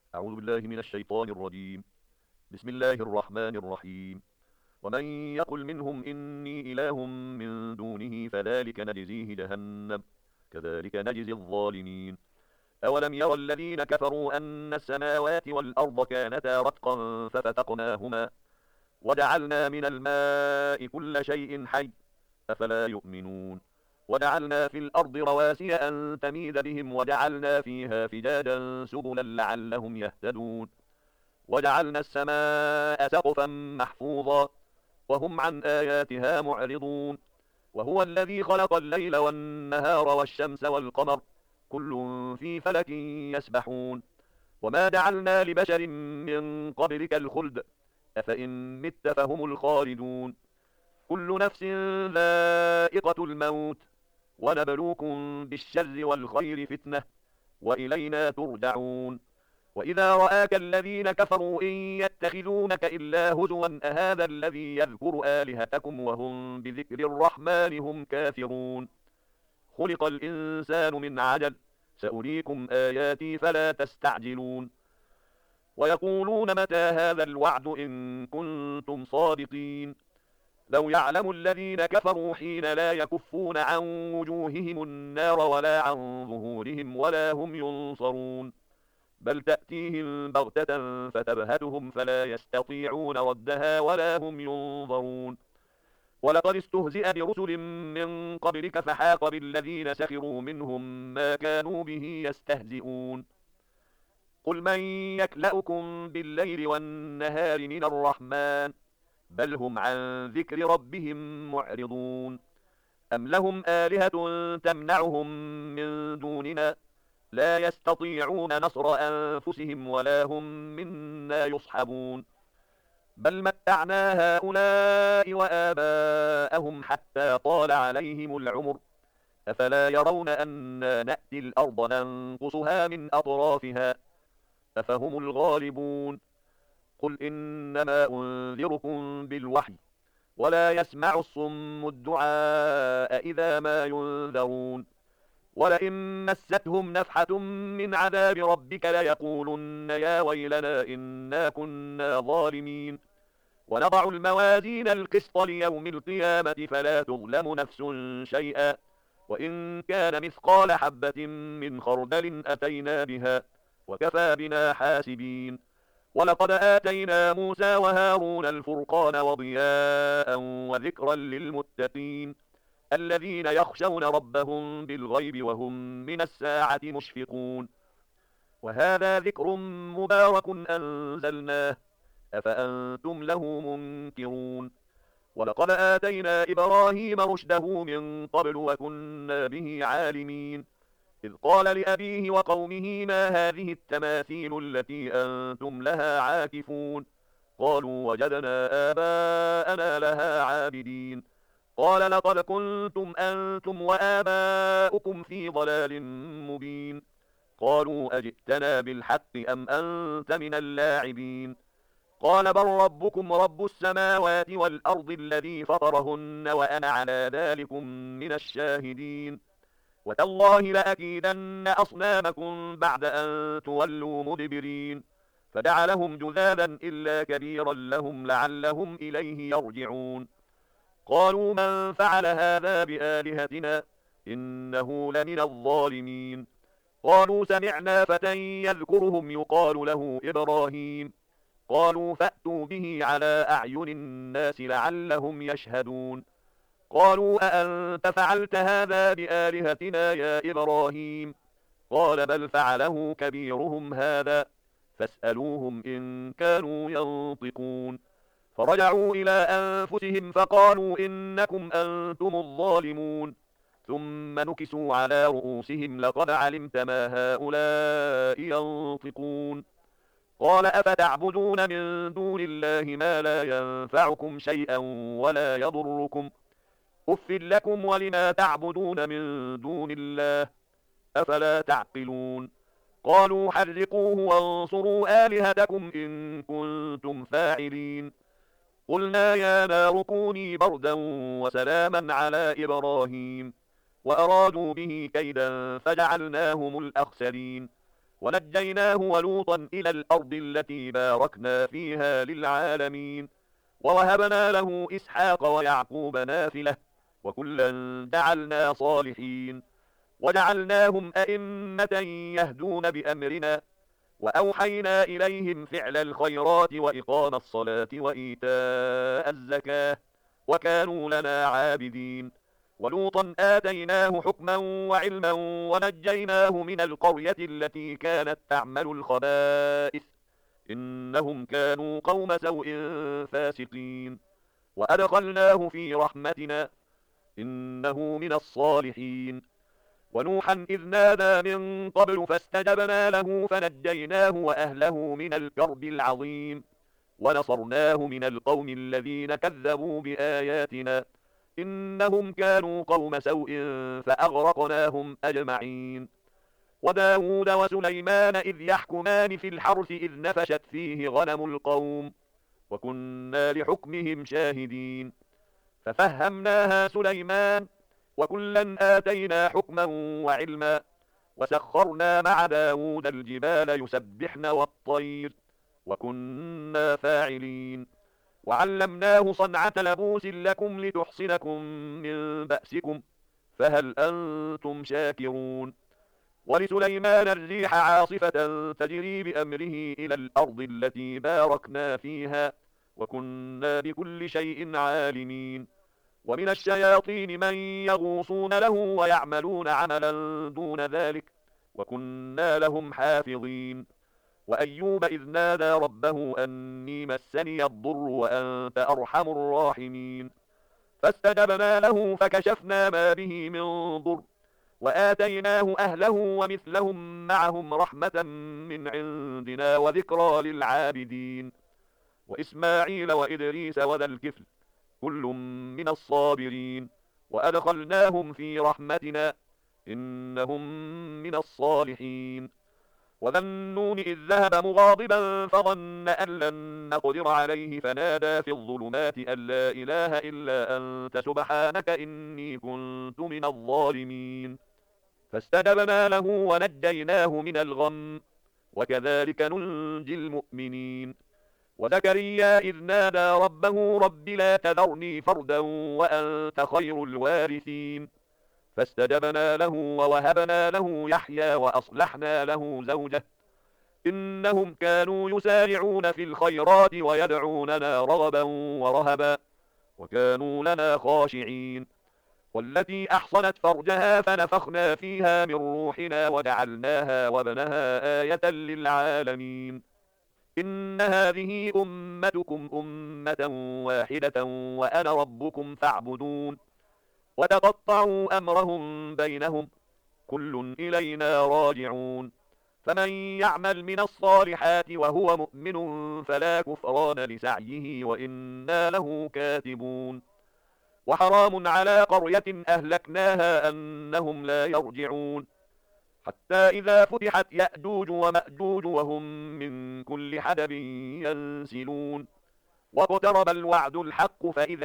أعوذ بالله من الشيطان الرجيم. بسم الله الرحمن الرحيم. ومن يقل منهم إني إله من دونه فذلك نجزيه جهنم كذلك نجزي الظالمين. أولم يرى الذين كفروا أن السماوات والأرض كانتا رتقا ففتقناهما وجعلنا من الماء كل شيء حي أفلا يؤمنون. وجعلنا في الأرض رواسي أن تميد بهم وجعلنا فيها فجاجا سبلا لعلهم يهتدون. وجعلنا السماء سقفا محفوظا وهم عن آياتها معرضون. وهو الذي خلق الليل والنهار والشمس والقمر كل في فلك يسبحون. وما جعلنا لبشر من قبلك الخلد أفإن مت فهم الخالدون. كل نفس ذائقة الموت ونبلوكم بالشر والخير فتنة وإلينا ترجعون. وإذا رآك الذين كفروا إن يتخذونك إلا هزوا أهذا الذي يذكر آلهتكم وهم بذكر الرحمن هم كافرون. خلق الإنسان من عجل سأريكم آياتي فلا تستعجلون. ويقولون متى هذا الوعد إن كنتم صادقين. لو يعلم الذين كفروا حين لا يكفون عن وجوههم النار ولا عن ظهورهم ولا هم ينصرون. بل تأتيهم بغتة فتبهتهم فلا يستطيعون ردها ولا هم ينظرون. ولقد استهزئ برسل من قبلك فحاق بالذين سخروا منهم ما كانوا به يستهزئون. قل من يكلأكم بالليل والنهار من الرحمن بل هم عن ذكر ربهم معرضون. أم لهم آلهة تمنعهم من دوننا لا يستطيعون نصر أنفسهم ولا هم منا يصحبون. بل متعنا هؤلاء وآباءهم حتى طال عليهم العمر أفلا يرون أنا نأتي الأرض ننقصها من أطرافها أفهم الغالبون. قل إنما أنذركم بالوحي ولا يسمع الصم الدعاء إذا ما ينذرون. ولئن مستهم نفحة من عذاب ربك ليقولن يا ويلنا إنا كنا ظالمين. ونضع الموازين القسط ليوم القيامة فلا تظلم نفس شيئا وإن كان مثقال حبة من خردل أتينا بها وكفى بنا حاسبين. ولقد آتينا موسى وهارون الفرقان وضياء وذكرا للمتقين الذين يخشون ربهم بالغيب وهم من الساعة مشفقون. وهذا ذكر مبارك أنزلناه أفأنتم له منكرون. ولقد آتينا إبراهيم رشده من قبل وكنا به عالمين. إذ قال لأبيه وقومه ما هذه التماثيل التي أنتم لها عاكفون قالوا وجدنا آباءنا لها عابدين. قال لقد كنتم أنتم وآباؤكم في ضلال مبين. قالوا أجئتنا بالحق أم أنت من اللاعبين. قال بل ربكم رب السماوات والأرض الذي فطرهن وأنا على ذلكم من الشاهدين. وتالله لأكيدن أصنامكم بعد أن تولوا مدبرين. فجعلهم جذاذا إلا كبيرا لهم لعلهم إليه يرجعون. قالوا من فعل هذا بآلهتنا إنه لمن الظالمين. قالوا سمعنا فتى يذكرهم يقال له إبراهيم. قالوا فأتوا به على أعين الناس لعلهم يشهدون. قالوا أأنت فعلت هذا بآلهتنا يا إبراهيم. قال بل فعله كبيرهم هذا فاسألوهم إن كانوا ينطقون. فرجعوا إلى أنفسهم فقالوا إنكم أنتم الظالمون. ثم نكسوا على رؤوسهم لقد علمت ما هؤلاء ينطقون. قال أفتعبدون من دون الله ما لا ينفعكم شيئا ولا يضركم أف لكم ولما تعبدون من دون الله أفلا تعقلون. قالوا حرقوه وانصروا آلهتكم إن كنتم فاعلين. قلنا يا نار كوني بردا وسلاما على إبراهيم وأرادوا به كيدا فجعلناهم الأخسرين. ونجيناه ولوطا إلى الأرض التي باركنا فيها للعالمين ووهبنا له إسحاق ويعقوب نافلة وكلا جعلنا صالحين وجعلناهم أئمة يهدون بأمرنا وأوحينا إليهم فعل الخيرات وإقام الصلاة وإيتاء الزكاة وكانوا لنا عابدين ولوطا آتيناه حكما وعلما ونجيناه من القرية التي كانت تعمل الخبائث إنهم كانوا قوم سوء فاسقين وأدخلناه في رحمتنا إنه من الصالحين ونوحا إذ نادى من قبل فاستجبنا له فنجيناه وأهله من الكرب العظيم ونصرناه من القوم الذين كذبوا بآياتنا إنهم كانوا قوم سوء فأغرقناهم أجمعين وداود وسليمان إذ يحكمان في الحرث إذ نفشت فيه غنم القوم وكنا لحكمهم شاهدين ففهمناها سليمان وكلا آتينا حكما وعلما وسخرنا مع داود الجبال يسبحن والطير وكنا فاعلين وعلمناه صنعة لبوس لكم لتحصنكم من بأسكم فهل أنتم شاكرون ولسليمان الريح عاصفة تجري بأمره إلى الأرض التي باركنا فيها وكنا بكل شيء عالمين ومن الشياطين من يغوصون له ويعملون عملا دون ذلك وكنا لهم حافظين وأيوب إذ نادى ربه أني مسني الضر وأنت أرحم الراحمين فاستجبنا له فكشفنا ما به من ضر وآتيناه أهله ومثلهم معهم رحمة من عندنا وذكرى للعابدين وإسماعيل وإدريس وذا الكفل كل من الصابرين وأدخلناهم في رحمتنا إنهم من الصالحين وذا النون إذ ذهب مغاضبا فظن أن لن نقدر عليه فنادى في الظلمات أن لا إله إلا أنت سبحانك إني كنت من الظالمين فاستجبنا له ونجيناه من الغم وكذلك ننجي المؤمنين وزكريا إذ نادى ربه رب لا تذرني فردا وأنت خير الوارثين فاستجبنا له ووهبنا له يحيى وأصلحنا له زوجه إنهم كانوا يسارعون في الخيرات ويدعوننا رغبا ورهبا وكانوا لنا خاشعين والتي أحصنت فرجها فنفخنا فيها من روحنا وجعلناها وابنها آية للعالمين إن هذه أمتكم أمة واحدة وأنا ربكم فاعبدون وتقطعوا أمرهم بينهم كل إلينا راجعون فمن يعمل من الصالحات وهو مؤمن فلا كفران لسعيه وإنا له كاتبون وحرام على قرية أهلكناها أنهم لا يرجعون حتى إذا فتحت يأجوج ومأجوج وهم من كل حدب ينسلون واقترب الوعد الحق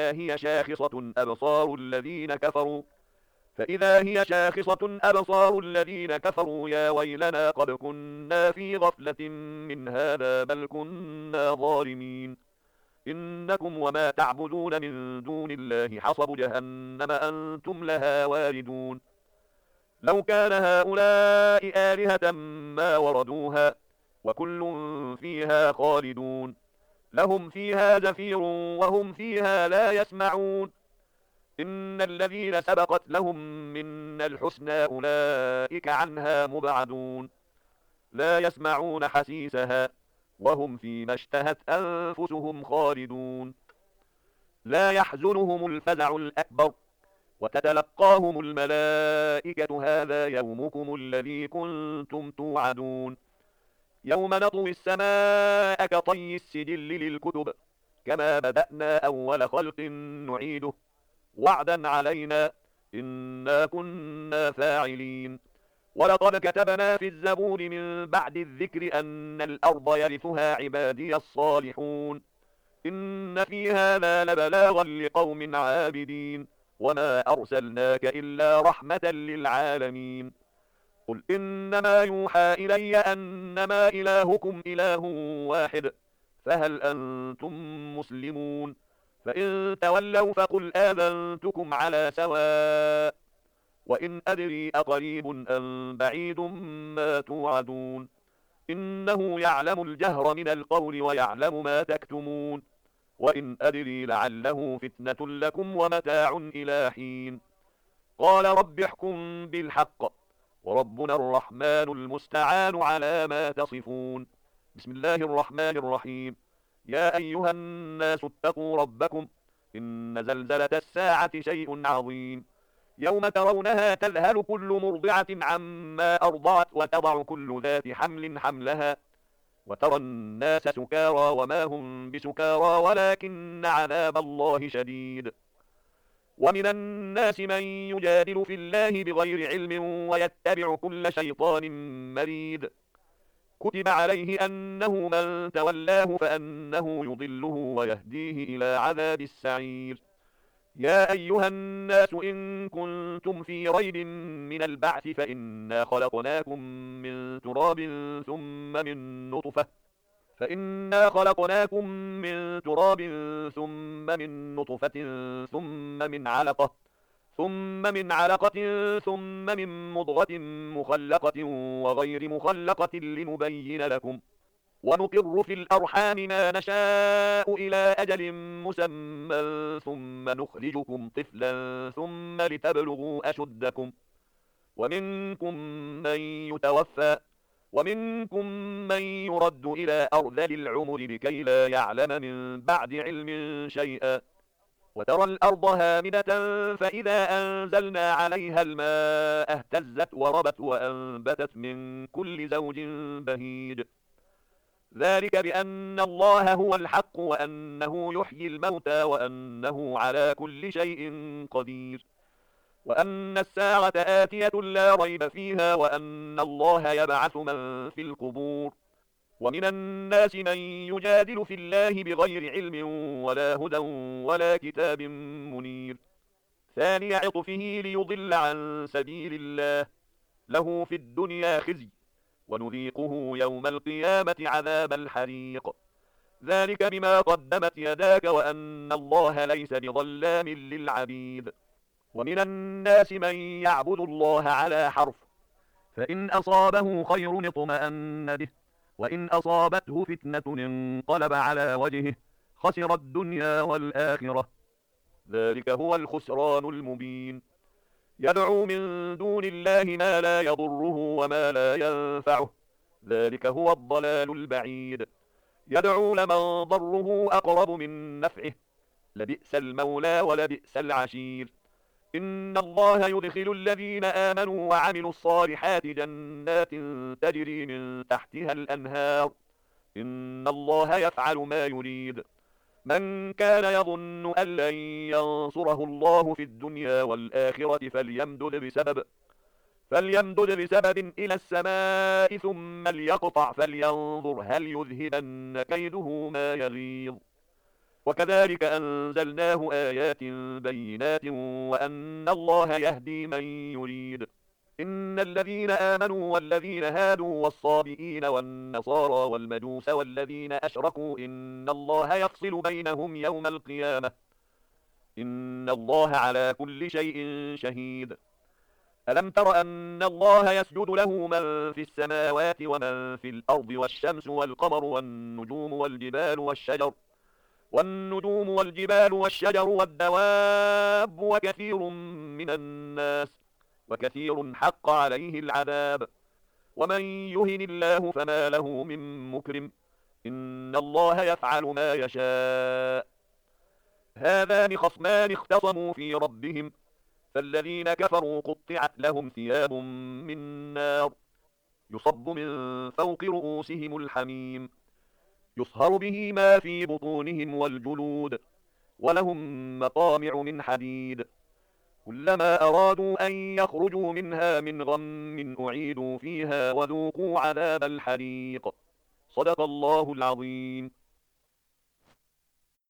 فإذا هي شاخصة أبصار الذين كفروا يا ويلنا قد كنا في غفلة من هذا بل كنا ظالمين إنكم وما تعبدون من دون الله حصب جهنم أنتم لها واردون لو كان هؤلاء آلهة ما وردوها وكل فيها خالدون لهم فيها زفير وهم فيها لا يسمعون إن الذين سبقت لهم منا الحسنى أولئك عنها مبعدون لا يسمعون حسيسها وهم فيما اشتهت أنفسهم خالدون لا يحزنهم الفزع الأكبر وتتلقاهم الملائكة هذا يومكم الذي كنتم توعدون يوم نطوي السماء كطي السجل للكتب كما بدأنا أول خلق نعيده وعدا علينا إنا كنا فاعلين ولقد كتبنا في الزبور من بعد الذكر أن الأرض يرثها عبادي الصالحون إن في هذا لبلاغا لقوم عابدين وما أرسلناك إلا رحمة للعالمين قل إنما يوحى إلي أنما إلهكم إله واحد فهل أنتم مسلمون؟ فإن تولوا فقل آذنتكم على سواء وإن أدري أقريب أم بعيد ما توعدون إنه يعلم الجهر من القول ويعلم ما تكتمون وإن أدري لعله فتنة لكم ومتاع إلى حين قال رب احكم بالحق وربنا الرحمن المستعان على ما تصفون بسم الله الرحمن الرحيم يا أيها الناس اتقوا ربكم إن زلزلة الساعة شيء عظيم يوم ترونها تذهل كل مرضعة عما أرضعت وتضع كل ذات حمل حملها وترى الناس سكارى وما هم بسكارى ولكن عذاب الله شديد ومن الناس من يجادل في الله بغير علم ويتبع كل شيطان مريد كتب عليه أنه من تولاه فأنه يضله ويهديه إلى عذاب السعير يا أيها الناس إن كنتم في ريب من البعث فإنا خلقناكم من تراب ثم من نطفة ثم من نطفة ثم من علقة ثم من مضغة مخلقة وغير مخلقة لنبين لكم ونقر في الأرحام ما نشاء إلى أجل مسمى ثم نخرجكم طفلا ثم لتبلغوا أشدكم ومنكم من يتوفى ومنكم من يرد إلى أرذل العمر لكي لا يعلم من بعد علم شيئا وترى الأرض هامدة فإذا أنزلنا عليها الماء اهتزت وربت وأنبتت من كل زوج بهيج ذلك بأن الله هو الحق وأنه يحيي الموتى وأنه على كل شيء قدير وأن الساعة آتية لا ريب فيها وأن الله يبعث من في القبور ومن الناس من يجادل في الله بغير علم ولا هدى ولا كتاب منير ثاني عطفه ليضل عن سبيل الله له في الدنيا خزي ونذيقه يوم القيامة عذاب الحريق ذلك بما قدمت يداك وأن الله ليس بظلام للعبيد ومن الناس من يعبد الله على حرف فإن أصابه خير اطمأن به وإن أصابته فتنة انقلب على وجهه خسر الدنيا والآخرة ذلك هو الخسران المبين يدعو من دون الله ما لا يضره وما لا ينفعه ذلك هو الضلال البعيد يدعو لمن ضره أقرب من نفعه لبئس المولى ولبئس العشير إن الله يدخل الذين آمنوا وعملوا الصالحات جنات تجري من تحتها الأنهار إن الله يفعل ما يريد من كان يظن أن لن ينصره الله في الدنيا والآخرة فليمدد بسبب إلى السماء ثم ليقطع فلينظر هل يذهبن كيده ما يغيظ وكذلك أنزلناه آيات بينات وأن الله يهدي من يريد إن الذين آمنوا والذين هادوا والصابئين والنصارى والمجوس والذين أشركوا إن الله يفصل بينهم يوم القيامة إن الله على كل شيء شهيد ألم تر أن الله يسجد له من في السماوات ومن في الأرض والشمس والقمر والنجوم والجبال والشجر والدواب وكثير من الناس وكثير حق عليه العذاب ومن يهن الله فما له من مكرم إن الله يفعل ما يشاء هذان خصمان اختصموا في ربهم فالذين كفروا قطعت لهم ثياب من نار يصب من فوق رؤوسهم الحميم يصهر به ما في بطونهم والجلود ولهم مقامع من حديد كلما أرادوا أن يخرجوا منها من غم أعيدوا فيها وذوقوا عذاب الحريق صدق الله العظيم